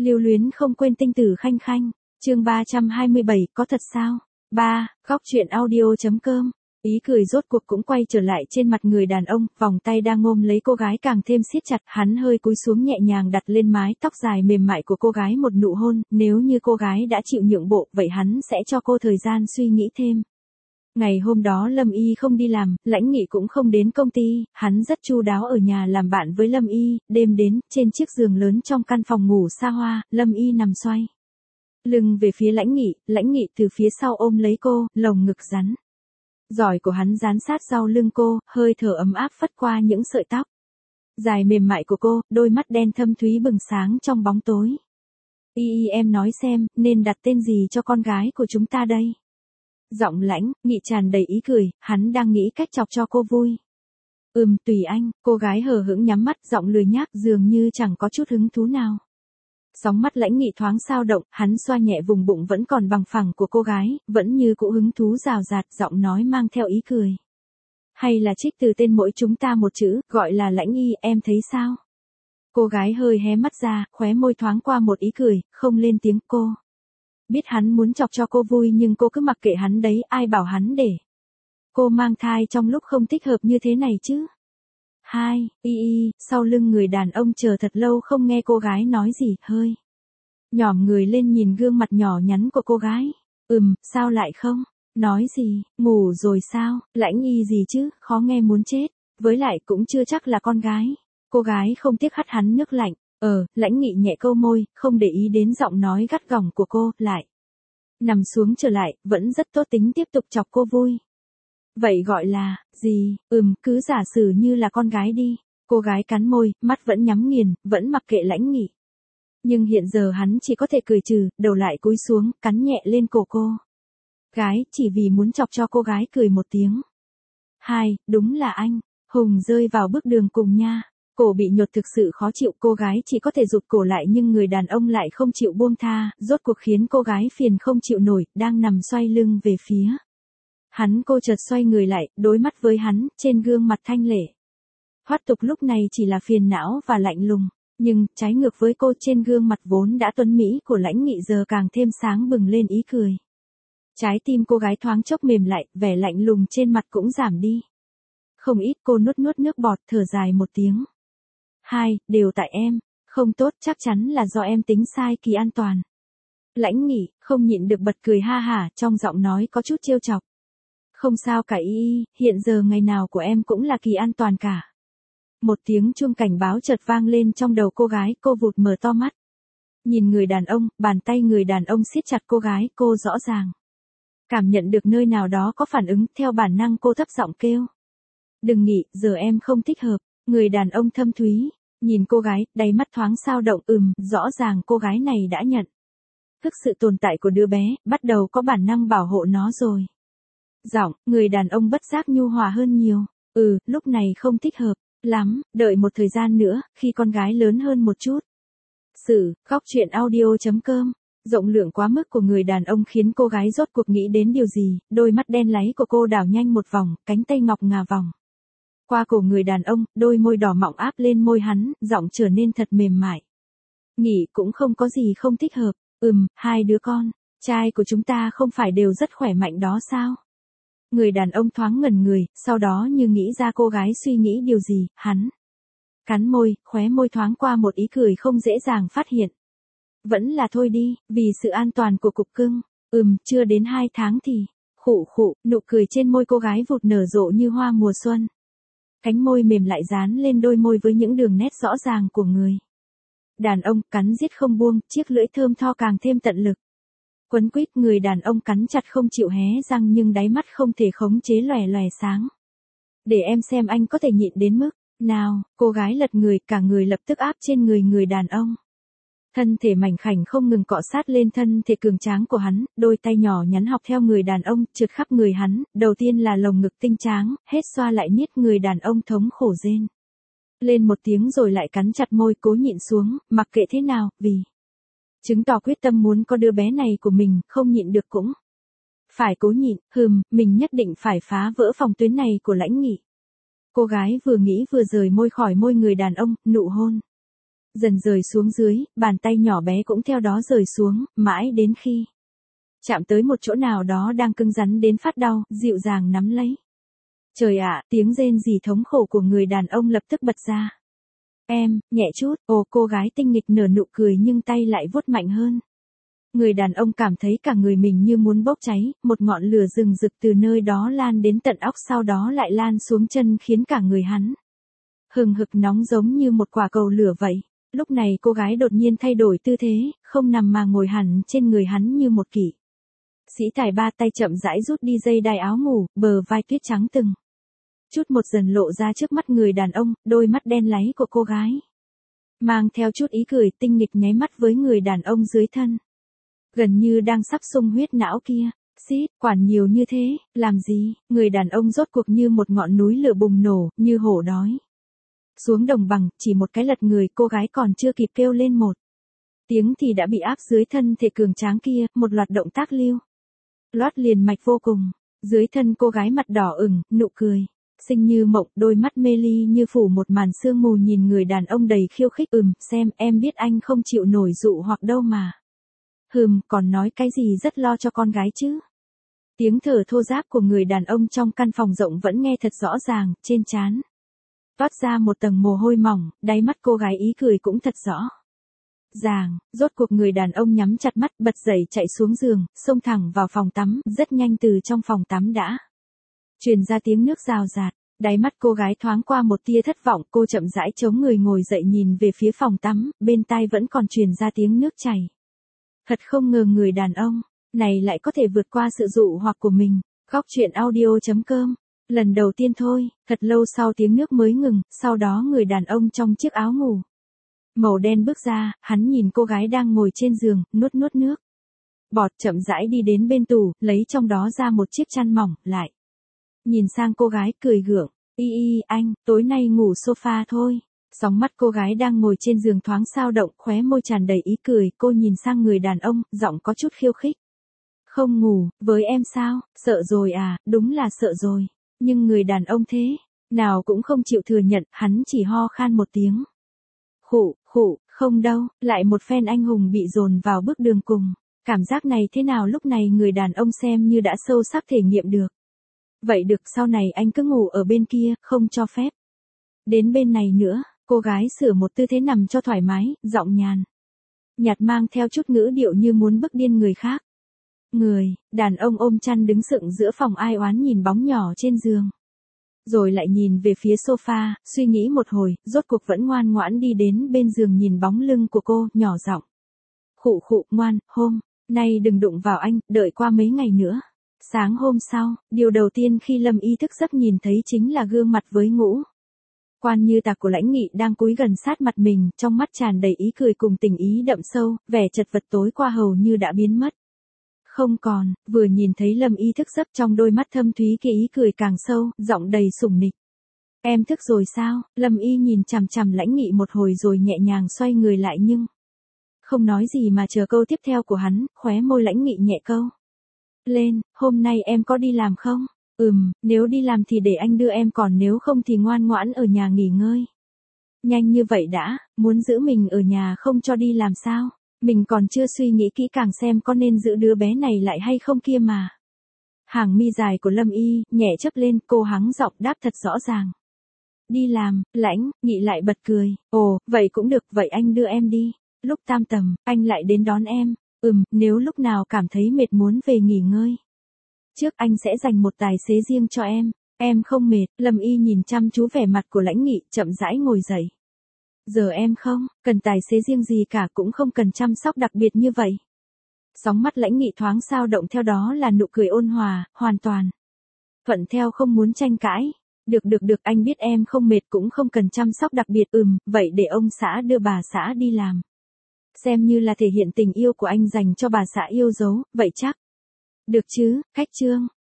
Lưu luyến không quên tinh tử khanh khanh. Chương 327, có thật sao? 3. Góc truyện audio.com. Ý cười rốt cuộc cũng quay trở lại trên mặt người đàn ông, vòng tay đang ôm lấy cô gái càng thêm siết chặt, hắn hơi cúi xuống nhẹ nhàng đặt lên mái tóc dài mềm mại của cô gái một nụ hôn, nếu như cô gái đã chịu nhượng bộ, vậy hắn sẽ cho cô thời gian suy nghĩ thêm. Ngày hôm đó Lâm Y không đi làm, Lãnh Nghị cũng không đến công ty, hắn rất chu đáo ở nhà làm bạn với Lâm Y, đêm đến, trên chiếc giường lớn trong căn phòng ngủ xa hoa, Lâm Y nằm xoay lưng về phía Lãnh Nghị từ phía sau ôm lấy cô, lồng ngực rắn giỏi của hắn dán sát sau lưng cô, hơi thở ấm áp phất qua những sợi tóc dài mềm mại của cô, đôi mắt đen thâm thúy bừng sáng trong bóng tối. Em nói xem, nên đặt tên gì cho con gái của chúng ta đây? Giọng Lãnh Nghị tràn đầy ý cười, hắn đang nghĩ cách chọc cho cô vui. Tùy anh, cô gái hờ hững nhắm mắt, giọng lười nhác dường như chẳng có chút hứng thú nào. Sóng mắt Lãnh Nghị thoáng dao động, hắn xoa nhẹ vùng bụng vẫn còn bằng phẳng của cô gái, vẫn như cũ hứng thú rào rạt, giọng nói mang theo ý cười. Hay là trích từ tên mỗi chúng ta một chữ, gọi là Lãnh Y, em thấy sao? Cô gái hơi hé mắt ra, khóe môi thoáng qua một ý cười, không lên tiếng. Cô biết hắn muốn chọc cho cô vui nhưng cô cứ mặc kệ hắn đấy, ai bảo hắn để cô mang thai trong lúc không thích hợp như thế này chứ? Sau lưng người đàn ông chờ thật lâu không nghe cô gái nói gì, hơi nhỏm người lên nhìn gương mặt nhỏ nhắn của cô gái. Sao lại không? Nói gì, ngủ rồi sao? Lãnh Y gì chứ, khó nghe muốn chết. Với lại cũng chưa chắc là con gái. Cô gái không tiếc hắt hắn nước lạnh. Lãnh Nghị nhẹ câu môi, không để ý đến giọng nói gắt gỏng của cô, lại nằm xuống trở lại, vẫn rất tốt tính tiếp tục chọc cô vui. Vậy gọi là, gì? Cứ giả sử như là con gái đi. Cô gái cắn môi, mắt vẫn nhắm nghiền, vẫn mặc kệ Lãnh Nghị. Nhưng hiện giờ hắn chỉ có thể cười trừ, đầu lại cúi xuống, cắn nhẹ lên cổ cô gái, chỉ vì muốn chọc cho cô gái cười một tiếng. Đúng là anh. Hùng rơi vào bước đường cùng nha. Cổ bị nhột thực sự khó chịu, cô gái chỉ có thể rụt cổ lại nhưng người đàn ông lại không chịu buông tha, rốt cuộc khiến cô gái phiền không chịu nổi, đang nằm xoay lưng về phía hắn. Cô chợt xoay người lại, đối mắt với hắn, trên gương mặt thanh lệ thoát tục lúc này chỉ là phiền não và lạnh lùng, nhưng trái ngược với cô, trên gương mặt vốn đã tuấn mỹ của Lãnh Nghị giờ càng thêm sáng bừng lên ý cười. Trái tim cô gái thoáng chốc mềm lại, vẻ lạnh lùng trên mặt cũng giảm đi không ít. Cô nuốt nước bọt, thở dài một tiếng. Đều tại em. Không tốt, chắc chắn là do em tính sai kỳ an toàn. Lãnh Nghị không nhịn được bật cười ha hả, trong giọng nói có chút trêu chọc. Không sao cả hiện giờ ngày nào của em cũng là kỳ an toàn cả. Một tiếng chuông cảnh báo chợt vang lên trong đầu cô gái, cô vụt mở to mắt. Nhìn người đàn ông, bàn tay người đàn ông siết chặt cô gái, cô rõ ràng cảm nhận được nơi nào đó có phản ứng, theo bản năng cô thấp giọng kêu. Đừng nghĩ, giờ em không thích hợp. Người đàn ông thâm thúy nhìn cô gái, đáy mắt thoáng dao động. Rõ ràng cô gái này đã nhận thức sự tồn tại của đứa bé, bắt đầu có bản năng bảo hộ nó rồi. Giọng người đàn ông bất giác nhu hòa hơn nhiều. Lúc này không thích hợp lắm, đợi một thời gian nữa, khi con gái lớn hơn một chút. Góc truyện audio.com. Rộng lượng quá mức của người đàn ông khiến cô gái rốt cuộc nghĩ đến điều gì, đôi mắt đen láy của cô đảo nhanh một vòng, cánh tay ngọc ngà vòng qua cổ người đàn ông, đôi môi đỏ mọng áp lên môi hắn, giọng trở nên thật mềm mại. Nghĩ cũng không có gì không thích hợp. Hai đứa con trai của chúng ta không phải đều rất khỏe mạnh đó sao? Người đàn ông thoáng ngẩn người, sau đó như nghĩ ra cô gái suy nghĩ điều gì, hắn cắn môi, khóe môi thoáng qua một ý cười không dễ dàng phát hiện. Vẫn là thôi đi, vì sự an toàn của cục cưng. Chưa đến 2 tháng thì, nụ cười trên môi cô gái vụt nở rộ như hoa mùa xuân. Cánh môi mềm lại dán lên đôi môi với những đường nét rõ ràng của người đàn ông, cắn giết không buông, chiếc lưỡi thơm tho càng thêm tận lực. Quấn quýt, người đàn ông cắn chặt không chịu hé răng nhưng đáy mắt không thể khống chế lòe lòe sáng. Để em xem anh có thể nhịn đến mức nào. Cô gái lật người, cả người lập tức áp trên người đàn ông. Thân thể mảnh khảnh không ngừng cọ sát lên thân thể cường tráng của hắn, đôi tay nhỏ nhắn học theo người đàn ông, trượt khắp người hắn, đầu tiên là lồng ngực tinh tráng, hết xoa lại niết. Người đàn ông thống khổ rên lên một tiếng rồi lại cắn chặt môi, cố nhịn xuống, mặc kệ thế nào, vì chứng tỏ quyết tâm muốn có đứa bé này của mình, không nhịn được cũng phải cố nhịn. Mình nhất định phải phá vỡ phòng tuyến này của Lãnh Nghị. Cô gái vừa nghĩ vừa rời môi khỏi môi người đàn ông, nụ hôn Dần rời xuống dưới, bàn tay nhỏ bé cũng theo đó rời xuống, mãi đến khi chạm tới một chỗ nào đó đang cứng rắn đến phát đau, dịu dàng nắm lấy. Trời ạ, tiếng rên rỉ thống khổ của người đàn ông lập tức bật ra. Em, nhẹ chút, cô gái tinh nghịch nở nụ cười nhưng tay lại vuốt mạnh hơn. Người đàn ông cảm thấy cả người mình như muốn bốc cháy, một ngọn lửa rừng rực từ nơi đó lan đến tận óc sau đó lại lan xuống chân khiến cả người hắn hừng hực nóng giống như một quả cầu lửa vậy. Lúc này cô gái đột nhiên thay đổi tư thế, không nằm mà ngồi hẳn trên người hắn như một kỵ sĩ tài ba, tay chậm rãi rút đi dây đai áo ngủ, bờ vai tuyết trắng từng chút một dần lộ ra trước mắt người đàn ông, đôi mắt đen láy của cô gái mang theo chút ý cười tinh nghịch nháy mắt với người đàn ông dưới thân, gần như đang sắp xung huyết não kia. Xít, quản nhiều như thế, làm gì? Người đàn ông rốt cuộc như một ngọn núi lửa bùng nổ, như hổ đói xuống đồng bằng, chỉ một cái lật người, cô gái còn chưa kịp kêu lên một tiếng thì đã bị áp dưới thân thể cường tráng kia, một loạt động tác lưu loát liền mạch vô cùng. Dưới thân cô gái mặt đỏ ửng, nụ cười xinh như mộng, đôi mắt mê ly như phủ một màn sương mù nhìn người đàn ông đầy khiêu khích. Xem, em biết anh không chịu nổi dụ hoặc đâu mà. Còn nói cái gì rất lo cho con gái chứ. Tiếng thở thô ráp của người đàn ông trong căn phòng rộng vẫn nghe thật rõ ràng, trên trán toát ra một tầng mồ hôi mỏng, đáy mắt cô gái ý cười cũng thật rõ ràng. Rốt cuộc người đàn ông nhắm chặt mắt, bật dậy chạy xuống giường, xông thẳng vào phòng tắm, rất nhanh từ trong phòng tắm đã truyền ra tiếng nước rào rạt. Đáy mắt cô gái thoáng qua một tia thất vọng, cô chậm rãi chống người ngồi dậy nhìn về phía phòng tắm, bên tai vẫn còn truyền ra tiếng nước chảy. Thật không ngờ người đàn ông này lại có thể vượt qua sự dụ hoặc của mình. Góc truyện audio.com. Lần đầu tiên thôi, thật lâu sau tiếng nước mới ngừng, sau đó người đàn ông trong chiếc áo ngủ màu đen bước ra, hắn nhìn cô gái đang ngồi trên giường, nuốt nước bọt, chậm rãi đi đến bên tủ, lấy trong đó ra một chiếc chăn mỏng, lại nhìn sang cô gái cười gượng. Anh, tối nay ngủ sofa thôi. Sóng mắt cô gái đang ngồi trên giường thoáng dao động, khóe môi tràn đầy ý cười, cô nhìn sang người đàn ông, giọng có chút khiêu khích. Không ngủ, với em sao? Sợ rồi à? Đúng là sợ rồi. Nhưng người đàn ông thế nào cũng không chịu thừa nhận, hắn chỉ ho khan một tiếng. Khụ, không đâu, lại một phen anh hùng bị dồn vào bước đường cùng. Cảm giác này thế nào? Lúc này người đàn ông xem như đã sâu sắc thể nghiệm được. Vậy được, sau này anh cứ ngủ ở bên kia, không cho phép đến bên này nữa. Cô gái sửa một tư thế nằm cho thoải mái, giọng nhạt mang theo chút ngữ điệu như muốn bức điên người khác. Người đàn ông ôm chăn đứng sững giữa phòng, ai oán nhìn bóng nhỏ trên giường, rồi lại nhìn về phía sofa, suy nghĩ một hồi, rốt cuộc vẫn ngoan ngoãn đi đến bên giường nhìn bóng lưng của cô, nhỏ giọng. Khụ, ngoan, hôm nay đừng đụng vào anh, đợi qua mấy ngày nữa. Sáng hôm sau, điều đầu tiên khi Lâm Y thức giấc nhìn thấy chính là gương mặt với ngũ quan như tạc của Lãnh Nghị đang cúi gần sát mặt mình, trong mắt tràn đầy ý cười cùng tình ý đậm sâu, vẻ chật vật tối qua hầu như đã biến mất. Không còn, vừa nhìn thấy Lâm Y thức giấc trong đôi mắt thâm thúy kia ý cười càng sâu, giọng đầy sủng nịch. Em thức rồi sao? Lâm Y nhìn chằm chằm Lãnh Nghị một hồi rồi nhẹ nhàng xoay người lại nhưng không nói gì mà chờ câu tiếp theo của hắn, khóe môi Lãnh Nghị nhẹ câu lên, hôm nay em có đi làm không? Nếu đi làm thì để anh đưa em, còn nếu không thì ngoan ngoãn ở nhà nghỉ ngơi. Nhanh như vậy đã, muốn giữ mình ở nhà không cho đi làm sao? Mình còn chưa suy nghĩ kỹ càng xem có nên giữ đứa bé này lại hay không kia mà. Hàng mi dài của Lâm Y nhẹ chớp lên, cô hắng giọng đáp thật rõ ràng. Đi làm. Lãnh Nghị lại bật cười. Ồ, vậy cũng được, vậy anh đưa em đi. Lúc tam tầm, anh lại đến đón em. Nếu lúc nào cảm thấy mệt muốn về nghỉ ngơi trước, anh sẽ dành một tài xế riêng cho em. Em không mệt? Lâm Y nhìn chăm chú vẻ mặt của Lãnh Nghị, chậm rãi ngồi dậy. Giờ em không cần tài xế riêng gì cả, cũng không cần chăm sóc đặc biệt như vậy. Sóng mắt Lãnh Nghị thoáng dao động, theo đó là nụ cười ôn hòa, hoàn toàn thuận theo, không muốn tranh cãi. Được, anh biết em không mệt cũng không cần chăm sóc đặc biệt. Vậy để ông xã đưa bà xã đi làm. Xem như là thể hiện tình yêu của anh dành cho bà xã yêu dấu, vậy chắc được chứ? Khách trương